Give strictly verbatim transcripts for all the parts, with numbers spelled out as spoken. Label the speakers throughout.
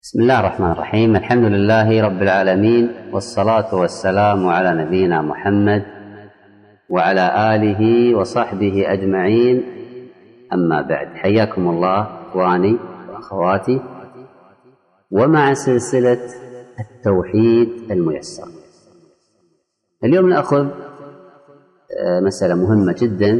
Speaker 1: بسم الله الرحمن الرحيم. الحمد لله رب العالمين، والصلاة والسلام على نبينا محمد وعلى آله وصحبه أجمعين، أما بعد. حياكم الله إخواني وأخواتي، ومع سلسلة التوحيد الميسر. اليوم نأخذ مسألة مهمة جدا،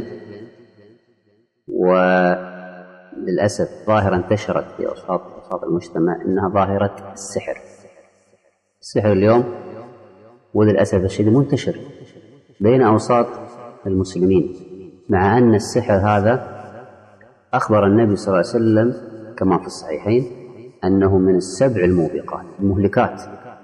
Speaker 1: وللأسف ظاهرة انتشرت في أوساط المجتمع، إنها ظاهرة السحر. السحر اليوم وللأسف الشديد منتشر بين أوساط المسلمين، مع أن السحر هذا أخبر النبي صلى الله عليه وسلم كما في الصحيحين أنه من السبع الموبقات المهلكات،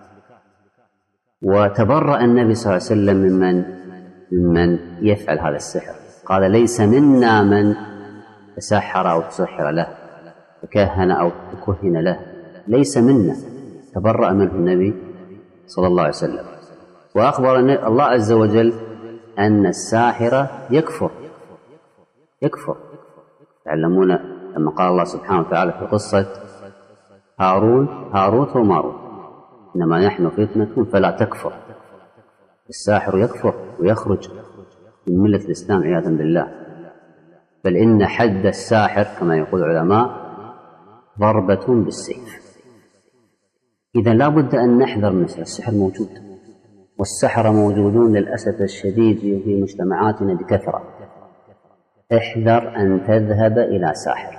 Speaker 1: وتبرأ النبي صلى الله عليه وسلم ممن ممن يفعل هذا السحر. قال: ليس منا من تسحر أو تسحر له، وكهن أو كهن له، ليس منا. تبرأ منه النبي صلى الله عليه وسلم. وأخبر الله عز وجل أن الساحر يكفر يكفر تعلمون لما قال الله سبحانه وتعالى في قصة هارون هاروت وماروت: إنما نحن فتنة فلا تكفر. الساحر يكفر ويخرج من ملة الإسلام عياذا بالله. بل إن حد الساحر كما يقول العلماء ضربة بالسيف. إذا لا بد أن نحذر من السحر. السحر موجود، والسحرة موجودون للأسف الشديد في مجتمعاتنا بكثرة. احذر أن تذهب إلى ساحر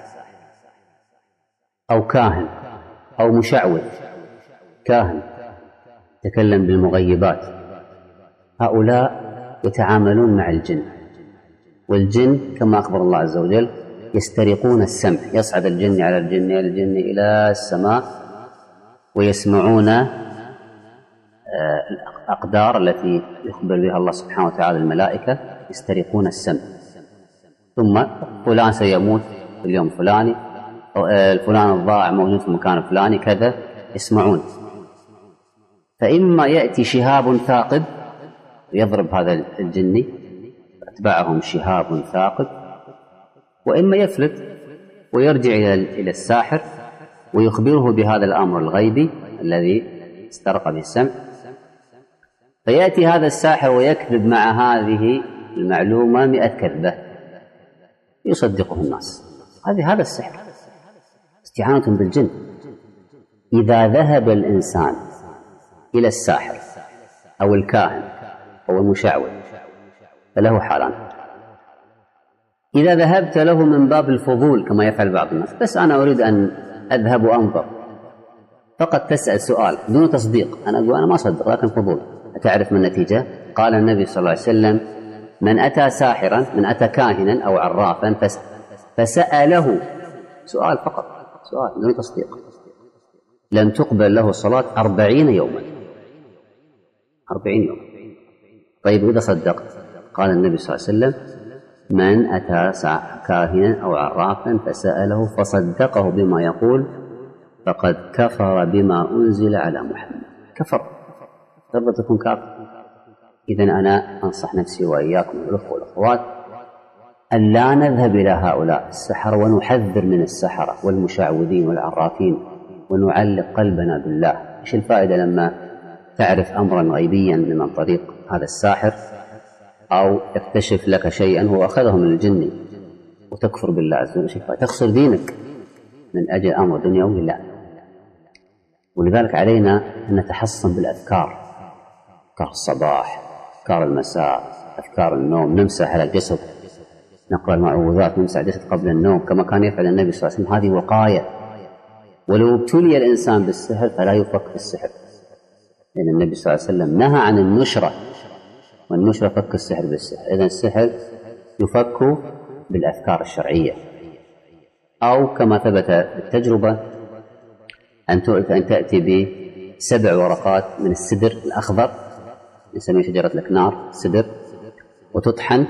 Speaker 1: أو كاهن أو مشعوذ. كاهن يتكلم بالمغيبات، هؤلاء يتعاملون مع الجن، والجن كما أخبر الله عز وجل يسترقون السمع. يصعد الجن على الجن على الجن إلى السماء، ويسمعون الأقدار التي يخبر بها الله سبحانه وتعالى الملائكة. يسترقون السمع، ثم فلان سيموت في اليوم الفلاني، الفلان الضائع موجود في المكان الفلاني، كذا يسمعون. فإما يأتي شهاب ثاقب ويضرب هذا الجني، أتبعهم شهاب ثاقب، وإما يفلت ويرجع إلى الساحر ويخبره بهذا الأمر الغيبي الذي استرق به السمع. فيأتي هذا الساحر ويكذب مع هذه المعلومة مئة كذبة يصدقه الناس. هذه هذا السحر، استعانة بالجن. إذا ذهب الإنسان إلى الساحر أو الكاهن أو المشعوذ فله حالان. إذا ذهبت له من باب الفضول كما يفعل بعض الناس، بس أنا أريد أن أذهب وأنظر، فقط تسأل سؤال دون تصديق، أنا أقول أنا ما أصدق لكن فضول، أتعرف من النتيجة؟ قال النبي صلى الله عليه وسلم: من أتى ساحرا من أتى كاهنا أو عرافا فسأله سؤال فقط، سؤال دون تصديق، لم تقبل له صلاة أربعين يوما. أربعين يوم. طيب إذا صدقت؟ قال النبي صلى الله عليه وسلم: من أتى كاهنا أو عرافا فسأله فصدقه بما يقول فقد كفر بما أنزل على محمد. كفر، ترضى تكون كافر. إذن أنا أنصح نفسي وإياكم الأخوة والأخوات أن لا نذهب إلى هؤلاء السحرة، ونحذر من السحرة والمشعوذين والعرافين، ونعلق قلبنا بالله. إيش الفائدة لما تعرف أمرا غيبيا من طريق هذا الساحر، أو يكتشف لك شيئا هو أخذه من الجن، وتكفر بالله عز وجل؟ تخسر دينك من أجل أمر دنيوي؟ لا. ولذلك علينا أن نتحصن بالأذكار، أذكار الصباح، أذكار المساء، أذكار النوم، نمسح على الجسد، نقرأ المعوذات، نمسح الجسد قبل النوم كما كان يفعل النبي صلى الله عليه وسلم. هذه وقاية. ولو ابتلي الإنسان بالسحر فلا يفك بالسحر، لأن النبي صلى الله عليه وسلم نهى عن النشرة، والنشرة فك السحر بالسحر. إذن السحر يفك بالأذكار الشرعية، أو كما ثبت بالتجربة أن تأتي بسبع ورقات من السدر الأخضر، نسميه شجرة الكنار، سدر، وتطحن،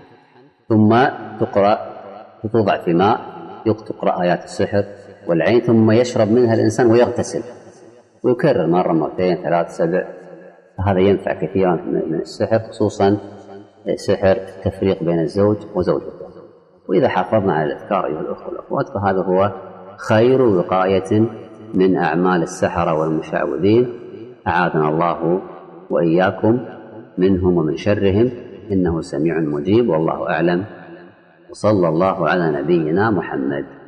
Speaker 1: ثم تقرأ وتوضع في ماء، تقرأ آيات السحر والعين، ثم يشرب منها الإنسان ويغتسل، ويكرر مرة مرتين ثلاث سبع. هذا ينفع كثيرا من السحر، خصوصا سحر التفريق بين الزوج وزوجته. وإذا حافظنا على الأذكار أيها الأخوة والأخوات فهذا هو خير وقاية من أعمال السحرة والمشعوذين، أعاذنا الله وإياكم منهم ومن شرهم، إنه سميع مجيب، والله أعلم، وصلى الله على نبينا محمد.